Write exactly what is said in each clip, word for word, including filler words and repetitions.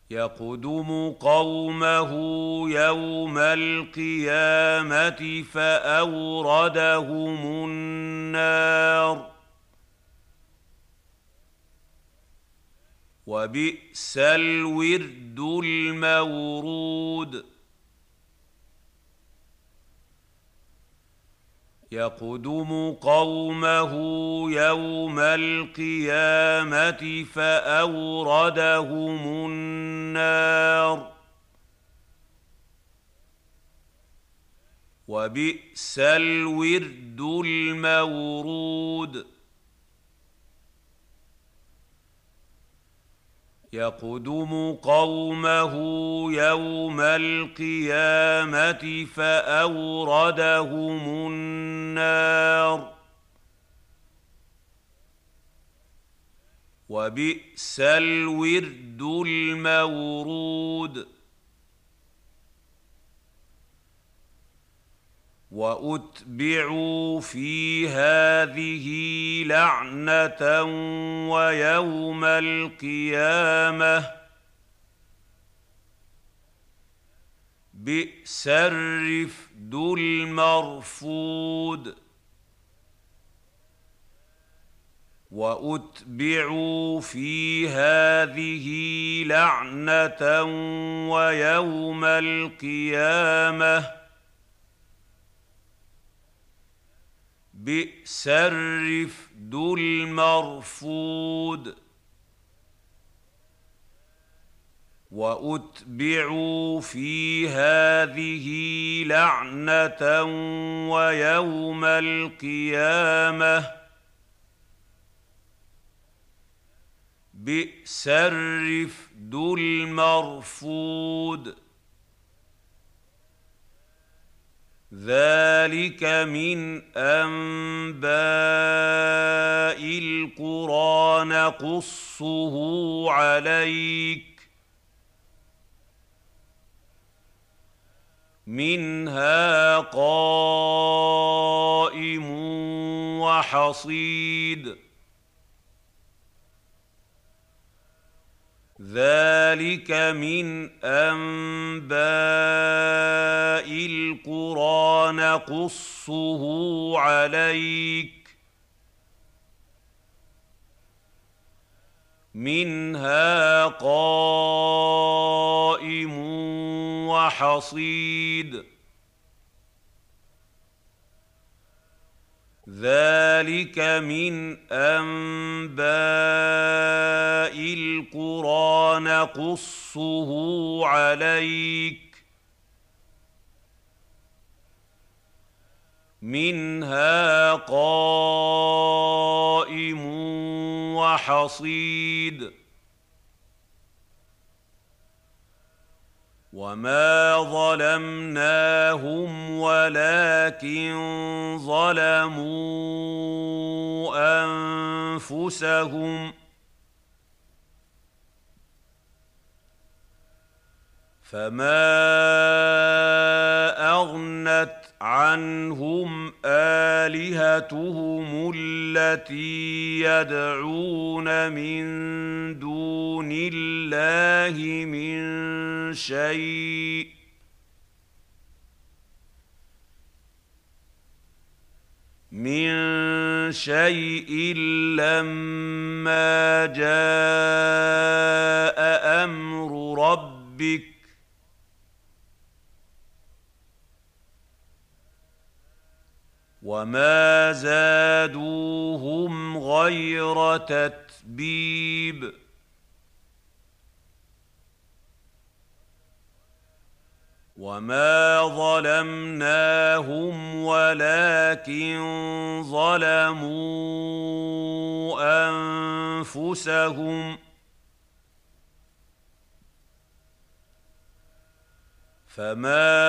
يقدم قومه يوم القيامة فأوردهم النار وبئس الورد المورود يقدم قومه يوم القيامة فأوردهم النار وبئس الورد المورود يقدم قومه يوم القيامة فأوردهم النار وبئس الورد المورود وأتبعوا في هذه لعنة ويوم القيامة بئس الرفد المرفود وأتبعوا في هذه لعنة ويوم القيامة بئس الرفد المرفود وأتبعوا في هذه لعنة ويوم القيامة بئس الرفد المرفود ذلك من أنباء القرى نقصه عليك منها قائم وحصيد ذلك من أنباء القرى نقصه عليك منها قائم وحصيد ذلك من أنباء القرى نقصه عليك منها قائم وحصيد وما ظلمناهم ولكن ظلموا أنفسهم فما أغنت عنهم آلهتهم التي يدعون من دون الله من شيء من شيء لما جاء أمر ربك وما زادوهم غير تتبيب وما ظلمناهم ولكن ظلموا أنفسهم فما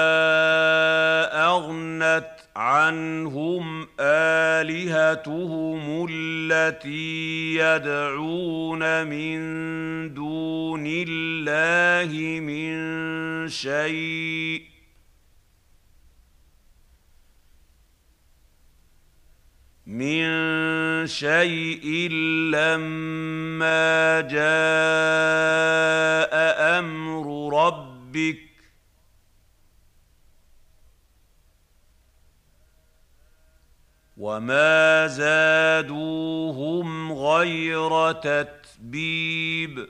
أغنت عنهم آلهتهم التي يدعون من دون الله من شيء من شيء لما جاء ربك وما زادوهم غير تتبيب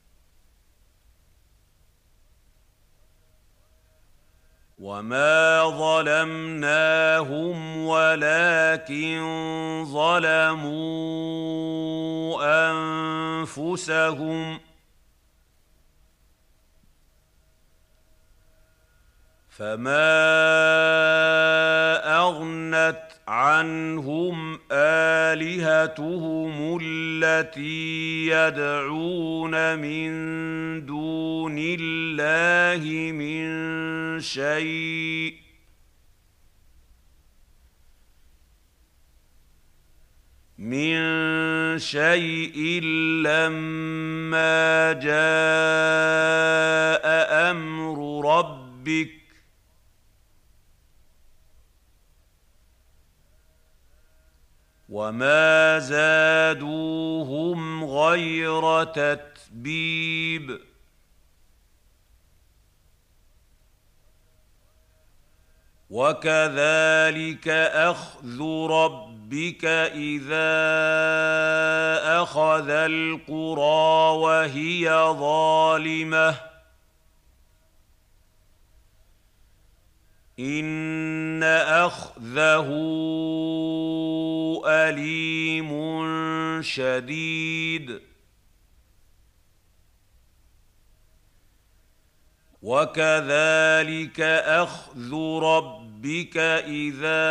وما ظلمناهم ولكن ظلموا أنفسهم فما أغنت عنهم آلهتهم التي يدعون من دون الله من شيء من شيء لما جاء أمر ربك وما زادوهم غير تتبيب وكذلك أخذ ربك إذا أخذ القرى وهي ظالمة إن أخذه أليم شديد وكذلك أخذ ربك إذا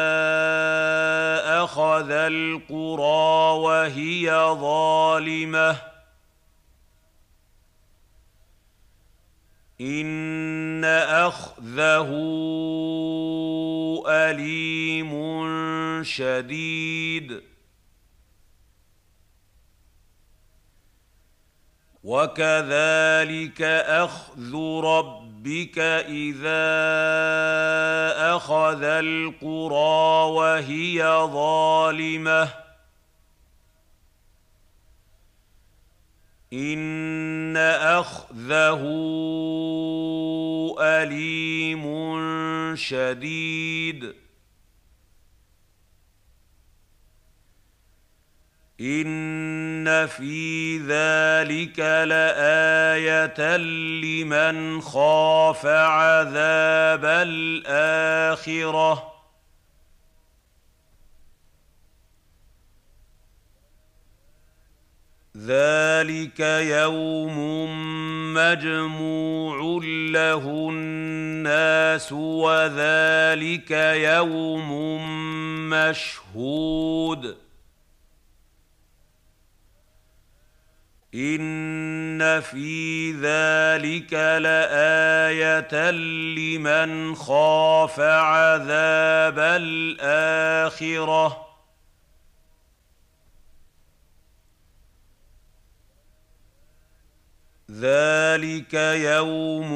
أخذ القرى وهي ظالمة إن أخذه أليم شديد وكذلك أخذ ربك إذا أخذ القرى وهي ظالمة إن أخذه أليم شديد إن في ذلك لآية لمن خاف عذاب الآخرة ذلك يوم مجموع له الناس وذلك يوم مشهود إن في ذلك لآية لمن خاف عذاب الآخرة ذلك يوم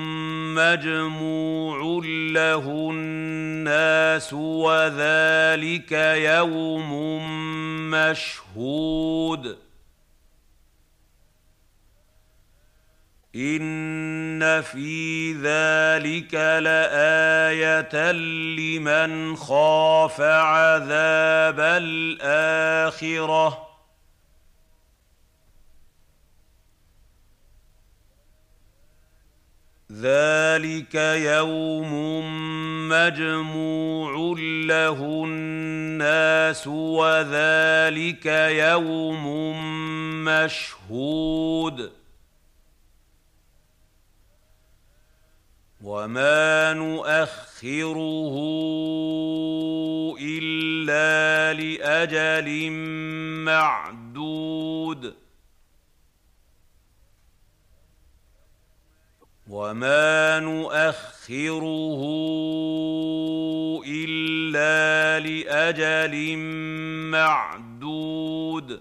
مجموع له الناس وذلك يوم مشهود إن في ذلك لآية لمن خاف عذاب الآخرة ذلك يوم مجموع له الناس وذلك يوم مشهود وما نؤخره إلا لأجل معدود وما نؤخره إلا لأجل معدود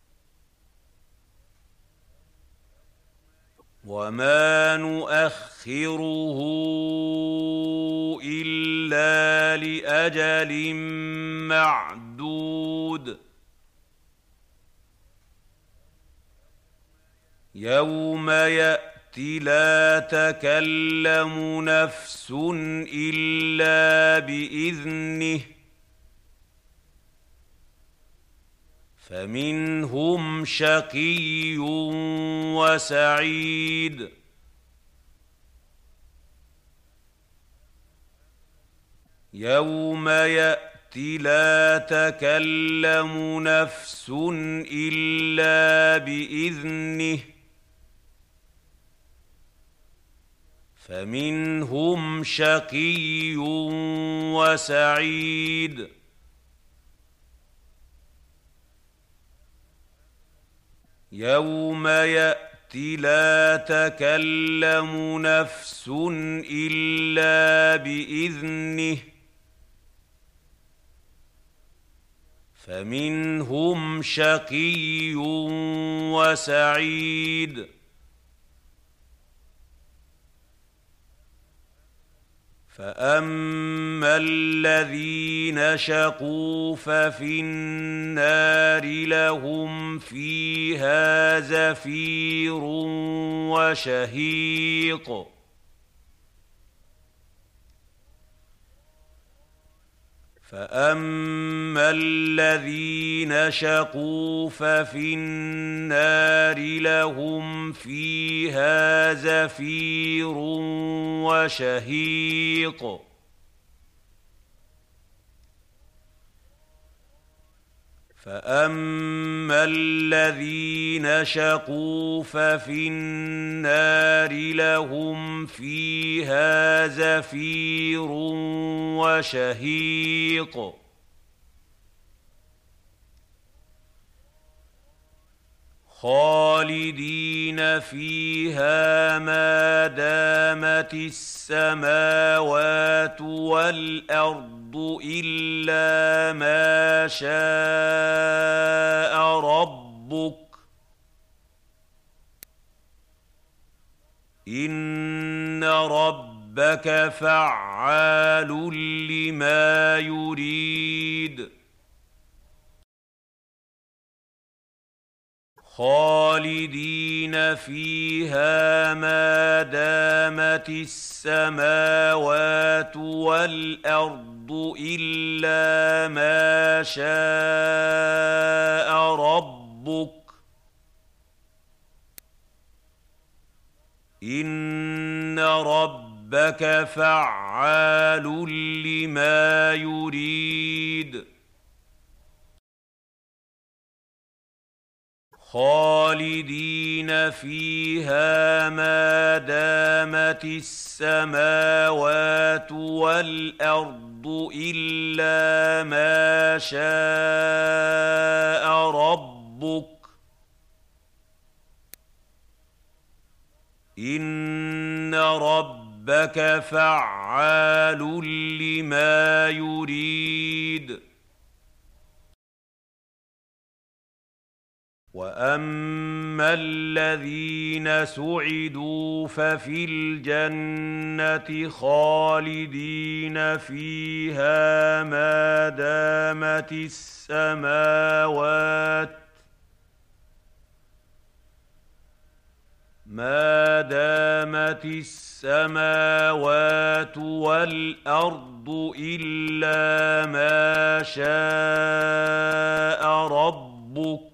وما نؤخره إلا لأجل معدود يوم يأتي لا تكلم نفس إلا بإذنه فمنهم شقي وسعيد يوم يأتي لا تكلم نفس إلا بإذنه فمنهم شقي وسعيد يوم يأتي لا تكلم نفس إلا بإذنه فمنهم شقي وسعيد فأما الذين شقوا ففي النار لهم فيها زفير وشهيق فأما الذين شقوا ففي النار لهم فيها زفير وشهيق فأما الذين شقوا ففي النار لهم فيها زفير وشهيق خالدين فيها ما دامت السماوات والأرض إلا ما شاء ربك إن ربك فعال لما يريد خالدين فيها ما دامت السماوات والأرض إلا ما شاء ربك إن ربك فعال لما يريد خالدين فيها ما دامت السماوات والأرض إلا ما شاء ربك إن ربك فعال لما يريد وأما الذين سعدوا ففي الجنة خالدين فيها ما دامت السماوات ما دامت السماوات والأرض إلا ما شاء ربك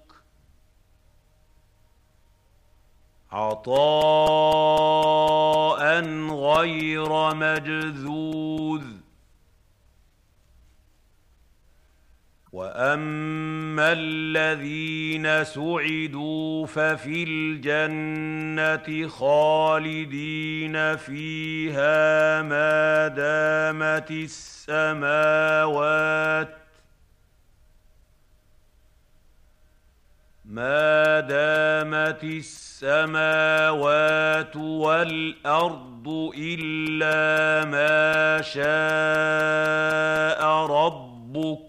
عطاء غير مجذوذ وأما الذين سعدوا ففي الجنة خالدين فيها ما دامت السماوات ما دامت السماوات والأرض إلا ما شاء ربك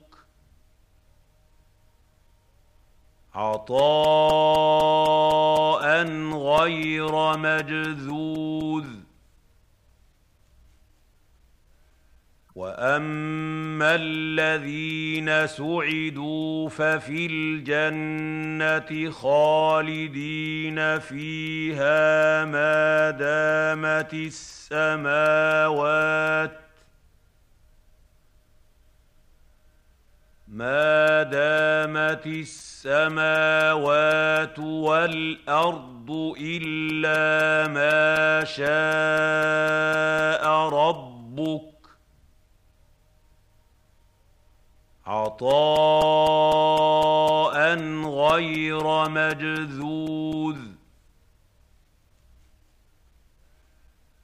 عطاء غير مجذوذ واما الذين سعدوا ففي الجنه خالدين فيها ما دامت السماوات ما دامت السماوات والارض الا ما شاء ربك عطاء غير مجذوذ.